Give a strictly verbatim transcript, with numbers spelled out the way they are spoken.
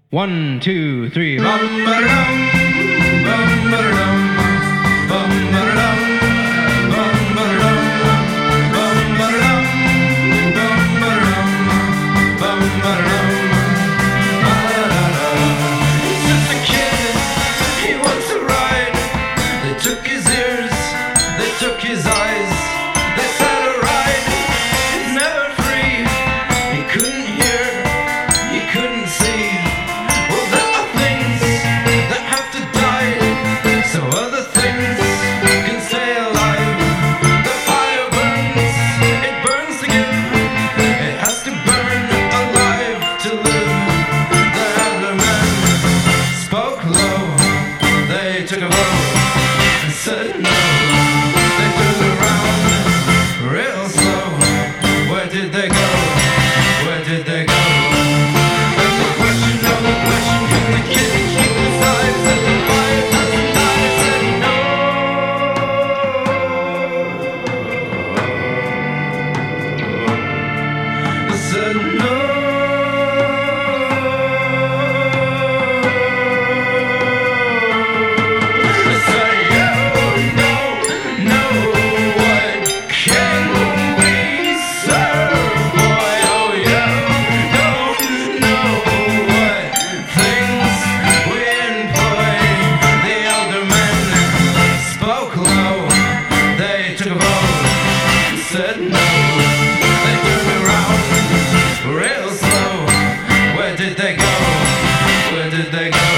One, two, three. Bum ba-da-dum, bum ba-da-dum, bum ba-da-dum, bum ba-da-dum, bum ba-da-dum, bum ba-da-dum, bum ba-da-dum, ba-da-da-da. Just a kid, he wants to ride. They took his ears, they took his eyes, they set a ride. He's never free. He couldn't hear, he couldn't see. So other things can stay alive. The fire burns, it burns to give. It has to burn alive to live. The elder man spoke low. They took a vote and said no. They turned around real slow. Where did they go? Where did they go? That's the question of the question. Can the kid keep his eyes at the fire? Said no. I said yo, no, no. What can we serve, boy? Oh yeah, don't know what things we employ. The elder man spoke low. They took a vote and said no. They turned around real slow. Where did they go? Where did they go?